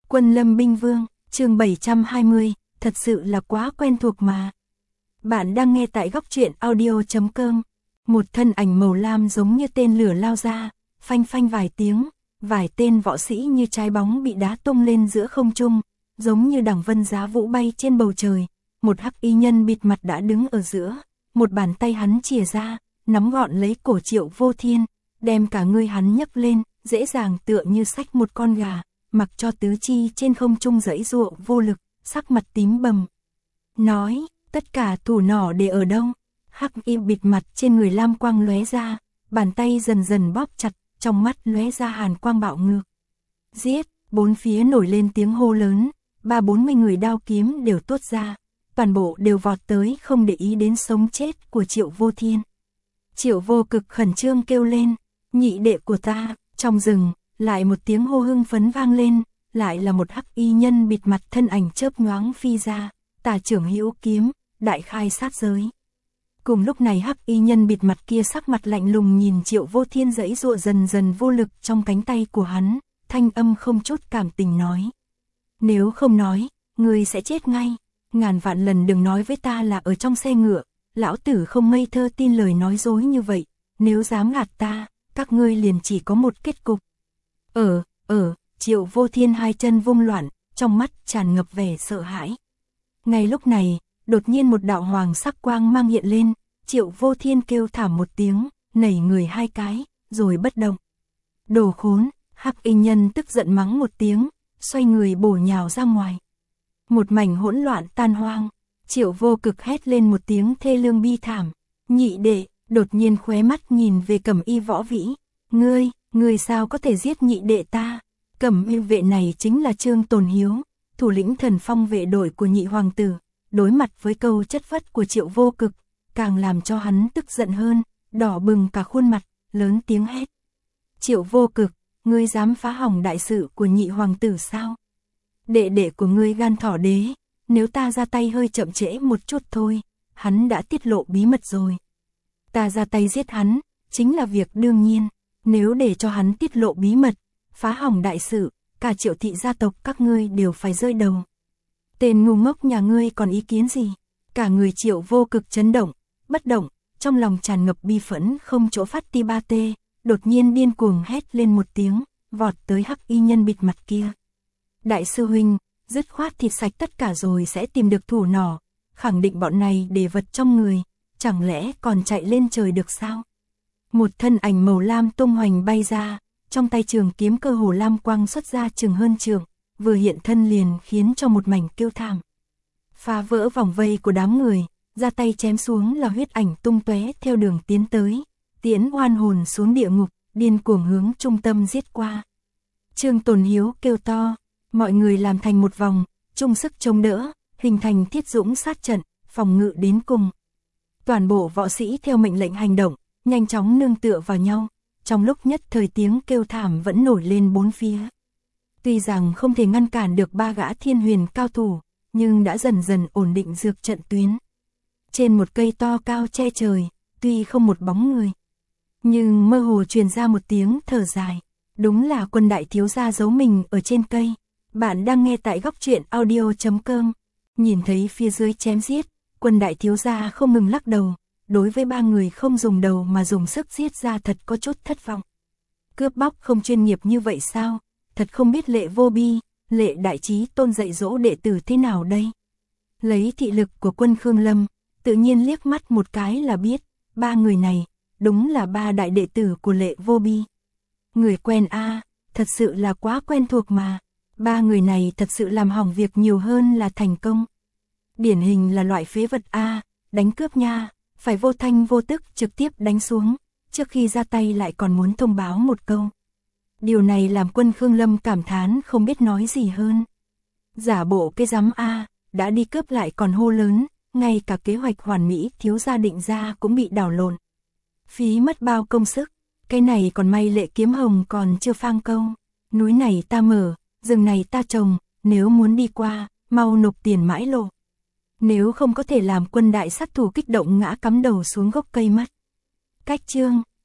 Quân Lâm Binh Vương, chương 720, thật sự là quá quen thuộc mà. Bạn đang nghe tại góc truyện audio.com. Một thân ảnh màu lam giống như tên lửa lao ra, phanh phanh vài tiếng, vài tên võ sĩ như trái bóng bị đá tung lên giữa không trung, giống như đằng vân giá vũ bay trên bầu trời. Một hắc y nhân bịt mặt đã đứng ở giữa, một bàn tay hắn chìa ra, nắm gọn lấy cổ Triệu Vô Thiên, đem cả người hắn nhấc lên, dễ dàng tựa như xách một con gà, mặc cho tứ chi trên không trung giãy giụa vô lực, sắc mặt tím bầm. Nói, tất cả thủ nỏ để ở đâu? Hắc y bịt mặt trên người lam quang lóe ra, bàn tay dần dần bóp chặt, trong mắt lóe ra hàn quang bạo ngược. Giết, bốn phía nổi lên tiếng hô lớn, 30-40 người đao kiếm đều tuốt ra, toàn bộ đều vọt tới không để ý đến sống chết của Triệu Vô Thiên. Triệu Vô Cực khẩn trương kêu lên, nhị đệ của ta. Trong rừng, lại một tiếng hô hưng phấn vang lên, lại là một hắc y nhân bịt mặt thân ảnh chớp nhoáng phi ra, tà trưởng hữu kiếm, đại khai sát giới. Cùng lúc này hắc y nhân bịt mặt kia sắc mặt lạnh lùng nhìn Triệu Vô Thiên giãy giụa dần dần vô lực trong cánh tay của hắn, thanh âm không chút cảm tình nói. Nếu không nói, ngươi sẽ chết ngay, ngàn vạn lần đừng nói với ta là ở trong xe ngựa, lão tử không ngây thơ tin lời nói dối như vậy, nếu dám gạt ta, các ngươi liền chỉ có một kết cục. Triệu Vô Thiên hai chân vung loạn, trong mắt tràn ngập vẻ sợ hãi. Ngay lúc này, đột nhiên một đạo hoàng sắc quang mang hiện lên, Triệu Vô Thiên kêu thảm một tiếng, nảy người hai cái, rồi bất động. Đồ khốn, hắc y nhân tức giận mắng một tiếng, xoay người bổ nhào ra ngoài. Một mảnh hỗn loạn tan hoang, Triệu Vô Cực hét lên một tiếng thê lương bi thảm, nhị đệ. Đột nhiên khóe mắt nhìn về Cẩm Y Võ Vĩ, ngươi sao có thể giết nhị đệ ta? Cẩm Y vệ này chính là Trương Tồn Hiếu, thủ lĩnh Thần Phong vệ đội của nhị hoàng tử, đối mặt với câu chất vấn của Triệu Vô Cực, càng làm cho hắn tức giận hơn, đỏ bừng cả khuôn mặt, lớn tiếng hét. Triệu Vô Cực, ngươi dám phá hỏng đại sự của nhị hoàng tử sao? Đệ đệ của ngươi gan thỏ đế, nếu ta ra tay hơi chậm trễ một chút thôi, hắn đã tiết lộ bí mật rồi. Ta ra tay giết hắn, chính là việc đương nhiên, nếu để cho hắn tiết lộ bí mật, phá hỏng đại sự, cả Triệu thị gia tộc các ngươi đều phải rơi đầu. Tên ngu ngốc nhà ngươi còn ý kiến gì? Cả người Triệu Vô Cực chấn động, bất động, trong lòng tràn ngập bi phẫn không chỗ phát ti ba tê, đột nhiên điên cuồng hét lên một tiếng, vọt tới hắc y nhân bịt mặt kia. Đại sư huynh, dứt khoát thịt sạch tất cả rồi sẽ tìm được thủ nỏ, khẳng định bọn này để vật trong người. Chẳng lẽ còn chạy lên trời được sao? Một thân ảnh màu lam tung hoành bay ra, trong tay trường kiếm cơ hồ lam quang xuất ra chừng hơn trường, vừa hiện thân liền khiến cho một mảnh kêu thảm. Phá vỡ vòng vây của đám người, ra tay chém xuống là huyết ảnh tung tóe theo đường tiến tới, tiễn oan hồn xuống địa ngục, điên cuồng hướng trung tâm giết qua. Trương Tồn Hiếu kêu to, mọi người làm thành một vòng, chung sức chống đỡ, hình thành thiết dũng sát trận, phòng ngự đến cùng. Toàn bộ võ sĩ theo mệnh lệnh hành động, nhanh chóng nương tựa vào nhau, trong lúc nhất thời tiếng kêu thảm vẫn nổi lên bốn phía. Tuy rằng không thể ngăn cản được ba gã thiên huyền cao thủ, nhưng đã dần dần ổn định dược trận tuyến. Trên một cây to cao che trời, tuy không một bóng người, nhưng mơ hồ truyền ra một tiếng thở dài, đúng là Quân đại thiếu gia giấu mình ở trên cây. Bạn đang nghe tại góc truyện audio.com, nhìn thấy phía dưới chém giết. Quân đại thiếu gia không ngừng lắc đầu, đối với ba người không dùng đầu mà dùng sức giết ra thật có chút thất vọng. Cướp bóc không chuyên nghiệp như vậy sao? Thật không biết Lệ Vô Bi, Lệ Đại Trí Tôn dạy dỗ đệ tử thế nào đây? Lấy thị lực của Quân Khương Lâm, tự nhiên liếc mắt một cái là biết, ba người này, đúng là ba đại đệ tử của Lệ Vô Bi. Người quen a, thật sự là quá quen thuộc mà, ba người này thật sự làm hỏng việc nhiều hơn là thành công. Điển hình là loại phế vật a, đánh cướp nha, phải vô thanh vô tức trực tiếp đánh xuống, trước khi ra tay lại còn muốn thông báo một câu. Điều này làm Quân Khương Lâm cảm thán không biết nói gì hơn. Giả bộ cái rắm a, đã đi cướp lại còn hô lớn, ngay cả kế hoạch hoàn mỹ thiếu gia định ra cũng bị đảo lộn. Phí mất bao công sức, cái này còn may Lệ Kiếm Hồng còn chưa phang câu. Núi này ta mở, rừng này ta trồng, nếu muốn đi qua, mau nộp tiền mãi lộ. Nếu không có thể làm Quân đại sát thủ kích động ngã cắm đầu xuống gốc cây mất. Cách chương